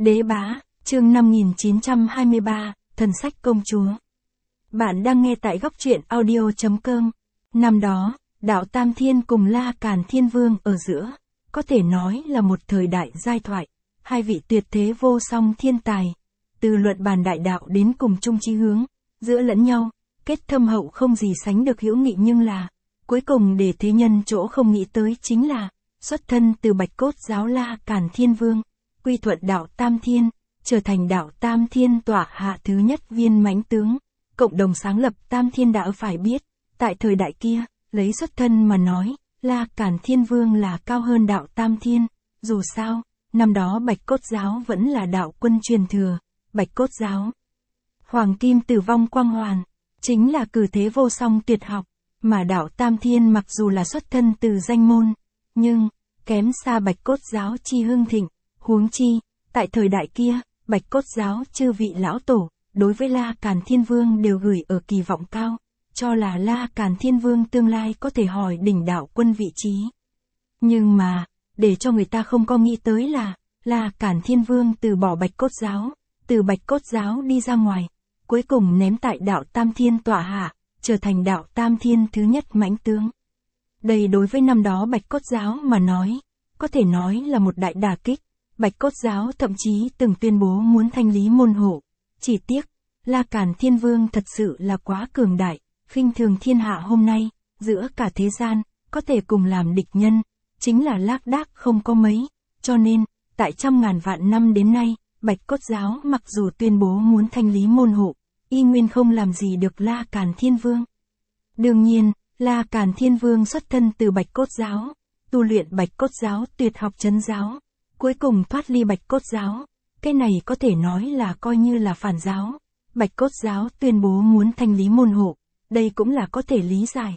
Đế Bá, chương 5923, Thần sách công chúa. Bạn đang nghe tại góc truyện audio.com. Năm đó, đạo Tam Thiên cùng La Càn Thiên Vương ở giữa, có thể nói là một thời đại giai thoại, hai vị tuyệt thế vô song thiên tài, từ luận bàn đại đạo đến cùng chung chí hướng, giữa lẫn nhau, kết thâm hậu không gì sánh được hữu nghị, nhưng là, cuối cùng để thế nhân chỗ không nghĩ tới chính là, xuất thân từ Bạch Cốt giáo La Càn Thiên Vương, quy thuận đạo Tam Thiên, trở thành đạo Tam Thiên tọa hạ thứ nhất viên mãnh tướng, cộng đồng sáng lập Tam Thiên đạo. Phải biết, tại thời đại kia, lấy xuất thân mà nói, La Càn Thiên Vương là cao hơn đạo Tam Thiên, dù sao, năm đó Bạch Cốt giáo vẫn là đạo quân truyền thừa, Bạch Cốt giáo. Hoàng kim tử vong quang hoàn, chính là cử thế vô song tuyệt học, mà đạo Tam Thiên mặc dù là xuất thân từ danh môn, nhưng, kém xa Bạch Cốt giáo chi hưng thịnh, huống chi, tại thời đại kia, Bạch Cốt giáo chư vị lão tổ, đối với La Càn Thiên Vương đều gửi ở kỳ vọng cao, cho là La Càn Thiên Vương tương lai có thể hỏi đỉnh đạo quân vị trí. Nhưng mà, để cho người ta không có nghĩ tới là, La Càn Thiên Vương từ bỏ Bạch Cốt giáo, từ Bạch Cốt giáo đi ra ngoài, cuối cùng ném tại đạo Tam Thiên tọa hạ, trở thành đạo Tam Thiên thứ nhất mãnh tướng. Đây đối với năm đó Bạch Cốt giáo mà nói, có thể nói là một đại đả kích. Bạch Cốt giáo thậm chí từng tuyên bố muốn thanh lý môn hộ. Chỉ tiếc, La Càn Thiên Vương thật sự là quá cường đại, khinh thường thiên hạ hôm nay, giữa cả thế gian, có thể cùng làm địch nhân, chính là lác đác không có mấy, cho nên, tại trăm ngàn vạn năm đến nay, Bạch Cốt giáo mặc dù tuyên bố muốn thanh lý môn hộ, y nguyên không làm gì được La Càn Thiên Vương. Đương nhiên, La Càn Thiên Vương xuất thân từ Bạch Cốt giáo, tu luyện Bạch Cốt giáo tuyệt học trấn giáo, cuối cùng thoát ly Bạch Cốt giáo, cái này có thể nói là coi như là phản giáo. Bạch Cốt giáo tuyên bố muốn thanh lý môn hộ, đây cũng là có thể lý giải.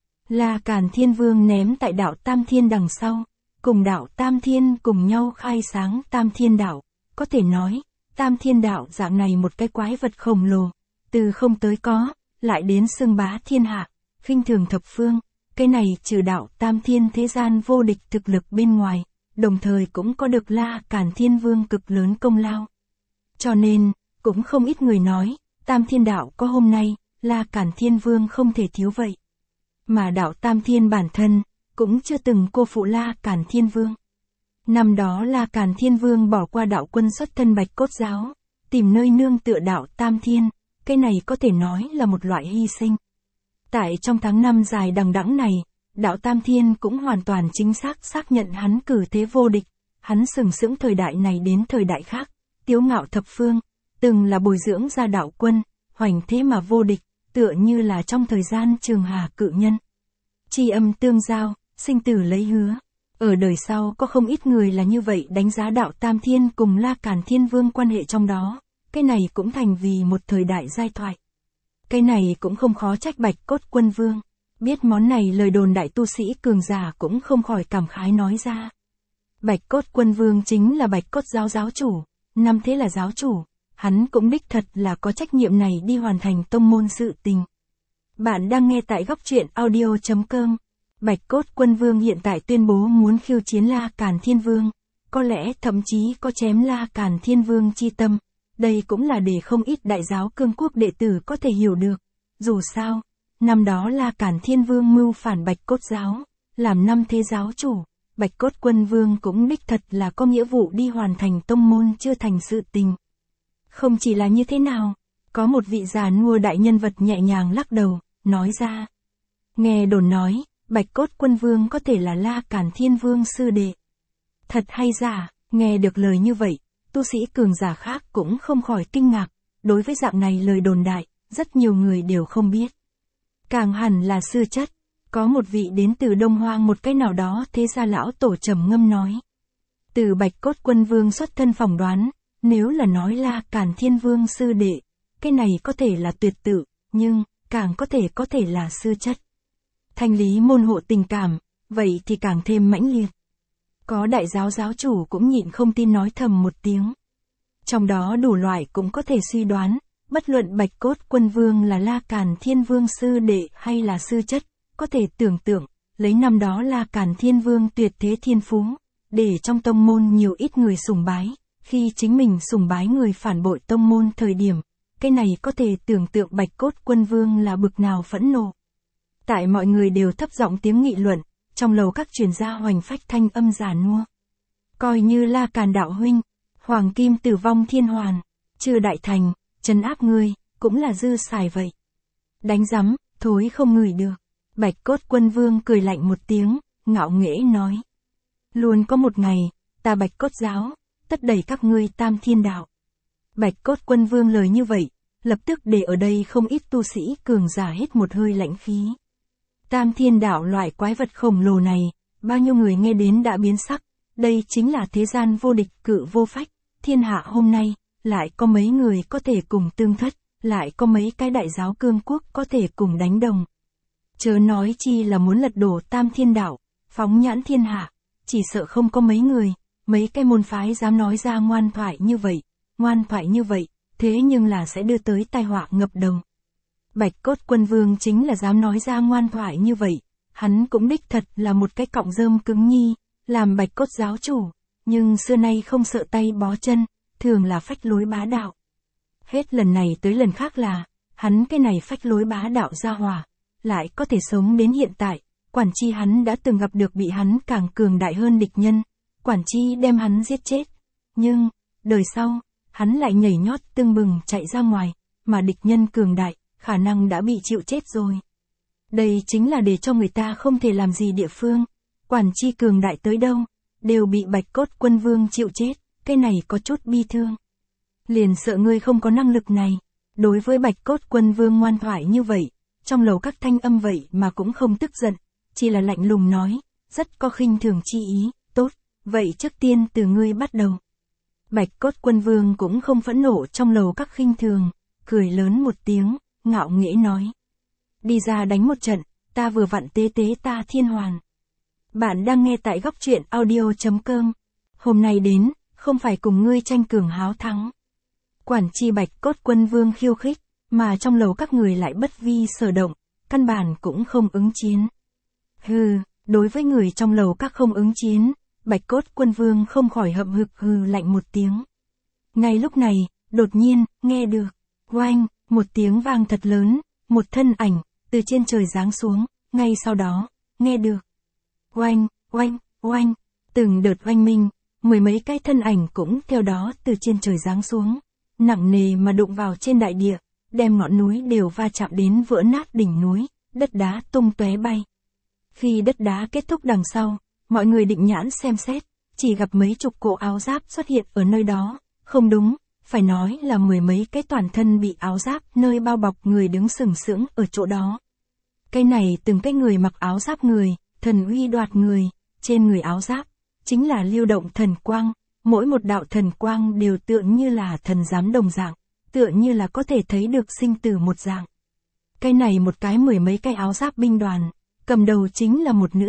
La Càn Thiên Vương ném tại đạo Tam Thiên đằng sau, cùng đạo Tam Thiên cùng nhau khai sáng Tam Thiên đạo, có thể nói, Tam Thiên đạo dạng này một cái quái vật khổng lồ, từ không tới có, lại đến xưng bá thiên hạ, khinh thường thập phương, cái này trừ đạo Tam Thiên thế gian vô địch thực lực bên ngoài, đồng thời cũng có được La Càn Thiên Vương cực lớn công lao. Cho nên, cũng không ít người nói, Tam Thiên đạo có hôm nay, La Càn Thiên Vương không thể thiếu vậy. Mà đạo Tam Thiên bản thân, cũng chưa từng cô phụ La Càn Thiên Vương. Năm đó La Càn Thiên Vương bỏ qua đạo quân xuất thân Bạch Cốt giáo, tìm nơi nương tựa đạo Tam Thiên, cái này có thể nói là một loại hy sinh. Tại trong tháng năm dài đằng đẵng này, đạo Tam Thiên cũng hoàn toàn chính xác nhận hắn cử thế vô địch, hắn sừng sững thời đại này đến thời đại khác, tiếu ngạo thập phương, từng là bồi dưỡng ra đạo quân, hoành thế mà vô địch, tựa như là trong thời gian Trường Hà cự nhân. Tri âm tương giao, sinh tử lấy hứa. Ở đời sau có không ít người là như vậy đánh giá đạo Tam Thiên cùng La Càn Thiên Vương quan hệ trong đó, cái này cũng thành vì một thời đại giai thoại. Cái này cũng không khó trách Bạch Cốt Quân Vương. Biết món này lời đồn đại tu sĩ cường giả cũng không khỏi cảm khái nói ra. Bạch Cốt Quân Vương chính là Bạch Cốt giáo giáo chủ, năm thế là giáo chủ, hắn cũng đích thật là có trách nhiệm này đi hoàn thành tông môn sự tình. Bạn đang nghe tại góc truyện audio.com. Bạch Cốt Quân Vương hiện tại tuyên bố muốn khiêu chiến La Càn Thiên Vương, có lẽ thậm chí có chém La Càn Thiên Vương chi tâm. Đây cũng là để không ít đại giáo cương quốc đệ tử có thể hiểu được. Dù sao, năm đó La Càn Thiên Vương mưu phản Bạch Cốt giáo, làm năm thế giáo chủ, Bạch Cốt Quân Vương cũng đích thật là có nghĩa vụ đi hoàn thành tông môn chưa thành sự tình. Không chỉ là như thế nào, có một vị già nua đại nhân vật nhẹ nhàng lắc đầu, nói ra. Nghe đồn nói, Bạch Cốt Quân Vương có thể là La Càn Thiên Vương sư đệ. Thật hay giả, nghe được lời như vậy, tu sĩ cường giả khác cũng không khỏi kinh ngạc, đối với dạng này lời đồn đại, rất nhiều người đều không biết. Càng hẳn là sư chất, có một vị đến từ Đông Hoang một cái nào đó thế gia lão tổ trầm ngâm nói. Từ Bạch Cốt Quân Vương xuất thân phỏng đoán, nếu là nói La Càn Thiên Vương sư đệ, cái này có thể là tuyệt tự, nhưng, càng có thể là sư chất. Thanh lý môn hộ tình cảm, vậy thì càng thêm mãnh liệt. Có đại giáo giáo chủ cũng nhịn không tin nói thầm một tiếng. Trong đó đủ loại cũng có thể suy đoán, bất luận Bạch Cốt Quân Vương là La Càn Thiên Vương sư đệ hay là sư chất, có thể tưởng tượng, lấy năm đó La Càn Thiên Vương tuyệt thế thiên phú, để trong tông môn nhiều ít người sùng bái, khi chính mình sùng bái người phản bội tông môn thời điểm, cái này có thể tưởng tượng Bạch Cốt Quân Vương là bực nào phẫn nộ. Tại mọi người đều thấp giọng tiếng nghị luận, trong lầu các truyền ra hoành phách thanh âm già nua. Coi như La Càn đạo huynh, Hoàng Kim Tử Vong Thiên Hoàn, Trừ Đại Thành, trấn áp ngươi, cũng là dư xài vậy. Đánh rắm, thối không ngửi được. Bạch Cốt Quân Vương cười lạnh một tiếng, ngạo nghễ nói. Luôn có một ngày, ta Bạch Cốt giáo, tất đẩy các ngươi Tam Thiên đạo. Bạch Cốt Quân Vương lời như vậy, lập tức để ở đây không ít tu sĩ cường giả hết một hơi lãnh khí. Tam Thiên đạo loại quái vật khổng lồ này, bao nhiêu người nghe đến đã biến sắc, đây chính là thế gian vô địch cự vô phách, thiên hạ hôm nay, lại có mấy người có thể cùng tương thất, lại có mấy cái đại giáo cương quốc có thể cùng đánh đồng. Chớ nói chi là muốn lật đổ Tam Thiên đạo, phóng nhãn thiên hạ, chỉ sợ không có mấy người, mấy cái môn phái dám nói ra ngoan thoại như vậy, thế nhưng là sẽ đưa tới tai họa ngập đầu. Bạch Cốt Quân Vương chính là dám nói ra ngoan thoại như vậy, hắn cũng đích thật là một cái cọng rơm cứng nhi, làm Bạch Cốt giáo chủ, nhưng xưa nay không sợ tay bó chân, thường là phách lối bá đạo. Hết lần này tới lần khác là, hắn cái này phách lối bá đạo ra hòa, lại có thể sống đến hiện tại, quản chi hắn đã từng gặp được bị hắn càng cường đại hơn địch nhân, quản chi đem hắn giết chết. Nhưng, đời sau, hắn lại nhảy nhót tưng bừng chạy ra ngoài, mà địch nhân cường đại, khả năng đã bị chịu chết rồi. Đây chính là để cho người ta không thể làm gì địa phương, quản chi cường đại tới đâu, đều bị Bạch Cốt Quân Vương chịu chết, cái này có chút bi thương. Liền sợ ngươi không có năng lực này. Đối với Bạch Cốt Quân Vương ngoan thoại như vậy, trong lầu các thanh âm vậy mà cũng không tức giận, chỉ là lạnh lùng nói, rất có khinh thường chi ý, tốt, vậy trước tiên từ ngươi bắt đầu. Bạch Cốt Quân Vương cũng không phẫn nộ trong lầu các khinh thường, cười lớn một tiếng, ngạo nghễ nói. Đi ra đánh một trận, ta vừa vặn tế ta Thiên Hoàn. Bạn đang nghe tại góc truyện audio.com. Hôm nay đến, không phải cùng ngươi tranh cường háo thắng. Quản chi Bạch Cốt Quân Vương khiêu khích, mà trong lầu các người lại bất vi sở động, căn bản cũng không ứng chiến. Hừ, đối với người trong lầu các không ứng chiến, Bạch Cốt Quân Vương không khỏi hậm hực hừ lạnh một tiếng. Ngay lúc này, đột nhiên, nghe được, oanh, một tiếng vang thật lớn, một thân ảnh, từ trên trời giáng xuống, ngay sau đó, nghe được. Oanh, oanh, oanh, từng đợt oanh minh, mười mấy cái thân ảnh cũng theo đó từ trên trời giáng xuống, nặng nề mà đụng vào trên đại địa, đem ngọn núi đều va chạm đến vỡ nát đỉnh núi, đất đá tung tóe bay. Khi đất đá kết thúc đằng sau, mọi người định nhãn xem xét, chỉ gặp mấy chục cổ áo giáp xuất hiện ở nơi đó, không đúng, phải nói là mười mấy cái toàn thân bị áo giáp nơi bao bọc người đứng sừng sững ở chỗ đó. Cái này từng cái người mặc áo giáp người, thần uy đoạt người, trên người áo giáp, chính là lưu động thần quang, mỗi một đạo thần quang đều tựa như là thần giám đồng dạng, tựa như là có thể thấy được sinh tử một dạng. Cái này một cái mười mấy cái áo giáp binh đoàn, cầm đầu chính là một nữ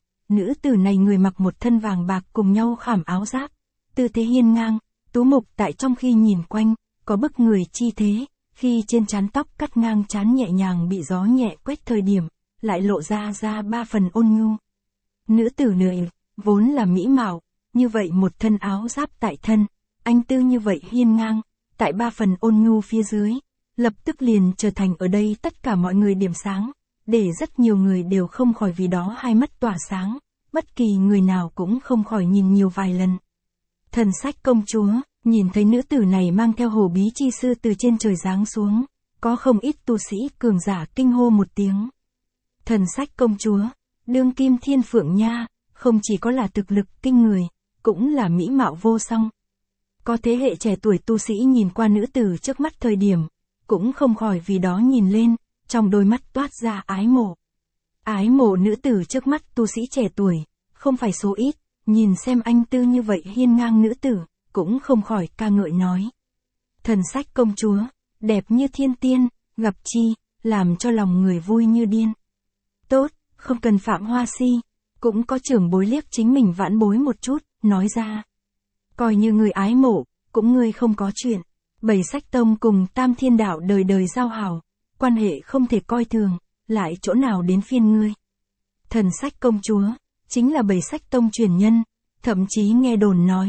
tử này người mặc một thân vàng bạc cùng nhau khảm áo giáp, tư thế hiên ngang, tú mục tại trong khi nhìn quanh, có bức người chi thế, khi trên trán tóc cắt ngang trán nhẹ nhàng bị gió nhẹ quét thời điểm, lại lộ ra ba phần ôn nhu. Nữ tử này, vốn là mỹ mạo, như vậy một thân áo giáp tại thân, anh tư như vậy hiên ngang, tại ba phần ôn nhu phía dưới, lập tức liền trở thành ở đây tất cả mọi người điểm sáng, để rất nhiều người đều không khỏi vì đó hai mắt tỏa sáng, bất kỳ người nào cũng không khỏi nhìn nhiều vài lần. Thần Sách công chúa, nhìn thấy nữ tử này mang theo Hổ Bí chi sư từ trên trời giáng xuống, có không ít tu sĩ cường giả kinh hô một tiếng. Thần Sách công chúa, đương kim thiên phượng nha, không chỉ có là thực lực kinh người, cũng là mỹ mạo vô song. Có thế hệ trẻ tuổi tu sĩ nhìn qua nữ tử trước mắt thời điểm, cũng không khỏi vì đó nhìn lên, trong đôi mắt toát ra ái mộ. Ái mộ nữ tử trước mắt tu sĩ trẻ tuổi, không phải số ít, nhìn xem anh tư như vậy hiên ngang nữ tử, cũng không khỏi ca ngợi nói. Thần Sách công chúa, đẹp như thiên tiên, gặp chi, làm cho lòng người vui như điên. Tốt, không cần phạm hoa si, cũng có trưởng bối liếc chính mình vãn bối một chút, nói ra. Coi như người ái mộ, cũng ngươi không có chuyện. Bảy Sách tông cùng Tam Thiên đạo đời đời giao hảo, quan hệ không thể coi thường, lại chỗ nào đến phiên ngươi. Thần Sách công chúa, chính là Bảy Sách tông truyền nhân, thậm chí nghe đồn nói,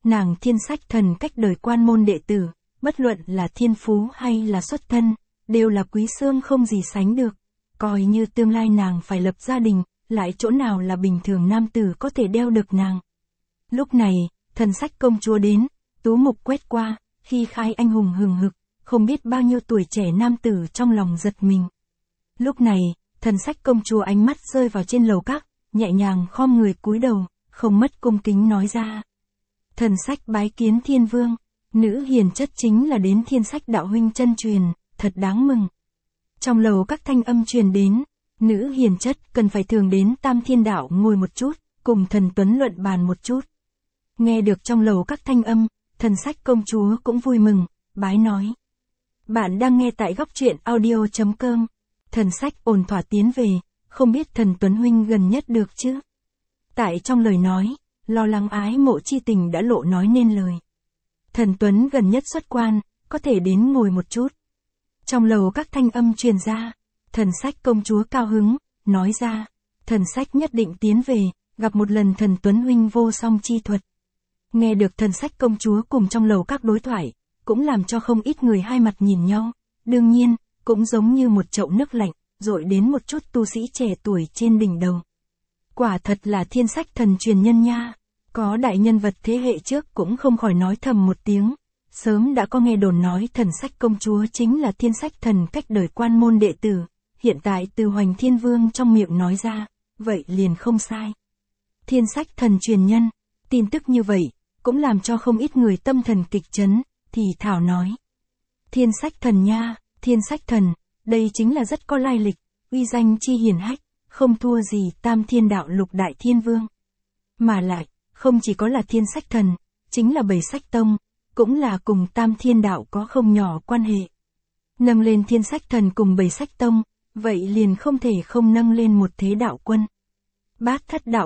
nàng thiên sách thần cách đời quan môn đệ tử, bất luận là thiên phú hay là xuất thân, đều là quý xương không gì sánh được. Coi như tương lai nàng phải lập gia đình, lại chỗ nào là bình thường nam tử có thể đeo được nàng. Lúc này, thần sách công chúa đến, tú mục quét qua, khi khai anh hùng hừng hực, không biết bao nhiêu tuổi trẻ nam tử trong lòng giật mình. Lúc này, thần sách công chúa ánh mắt rơi vào trên lầu các, nhẹ nhàng khom người cúi đầu, không mất cung kính nói ra. Thần sách bái kiến thiên vương, nữ hiền chất chính là đến thiên sách đạo huynh chân truyền, thật đáng mừng. Trong lầu các thanh âm truyền đến, nữ hiền chất cần phải thường đến Tam Thiên Đạo ngồi một chút, cùng thần tuấn luận bàn một chút. Nghe được trong lầu các thanh âm, thần sách công chúa cũng vui mừng, bái nói. Bạn đang nghe tại góc truyện audio.com. Thần sách ổn thỏa tiến về, không biết thần tuấn huynh gần nhất được chứ? Tại trong lời nói, lo lắng ái mộ chi tình đã lộ nói nên lời. Thần tuấn gần nhất xuất quan, có thể đến ngồi một chút. Trong lầu các thanh âm truyền ra, thần sách công chúa cao hứng, nói ra, thần sách nhất định tiến về, gặp một lần thần tuấn huynh vô song chi thuật. Nghe được thần sách công chúa cùng trong lầu các đối thoại, cũng làm cho không ít người hai mặt nhìn nhau, đương nhiên, cũng giống như một chậu nước lạnh, dội đến một chút tu sĩ trẻ tuổi trên đỉnh đầu. Quả thật là thiên sách thần truyền nhân nha, có đại nhân vật thế hệ trước cũng không khỏi nói thầm một tiếng. Sớm đã có nghe đồn nói thần sách công chúa chính là thiên sách thần cách đời quan môn đệ tử, hiện tại từ Hoành Thiên Vương trong miệng nói ra, vậy liền không sai. Thiên sách thần truyền nhân, tin tức như vậy, cũng làm cho không ít người tâm thần kịch chấn, thì thảo nói. Thiên sách thần nha, thiên sách thần, đây chính là rất có lai lịch, uy danh chi hiển hách, không thua gì Tam Thiên Đạo Lục Đại Thiên Vương. Mà lại, không chỉ có là thiên sách thần, chính là Bảy Sách Tông, cũng là cùng Tam Thiên Đạo có không nhỏ quan hệ. Nâng lên thiên sách thần cùng Bảy Sách Tông, vậy liền không thể không nâng lên một thế đạo quân. Bát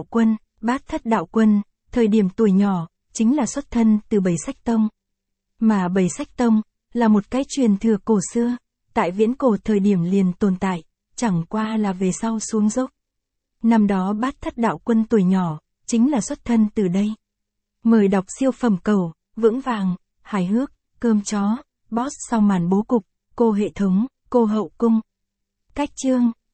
Thất Đạo Quân, thời điểm tuổi nhỏ, chính là xuất thân từ Bảy Sách Tông. Mà Bảy Sách Tông, là một cái truyền thừa cổ xưa, tại viễn cổ thời điểm liền tồn tại, chẳng qua là về sau xuống dốc. Năm đó Bát Thất Đạo Quân tuổi nhỏ, chính là xuất thân từ đây. Mời đọc siêu phẩm cầu, vững vàng, hài hước, cơm chó, boss sau màn bố cục, cô hệ thống, cô hậu cung. Cách chương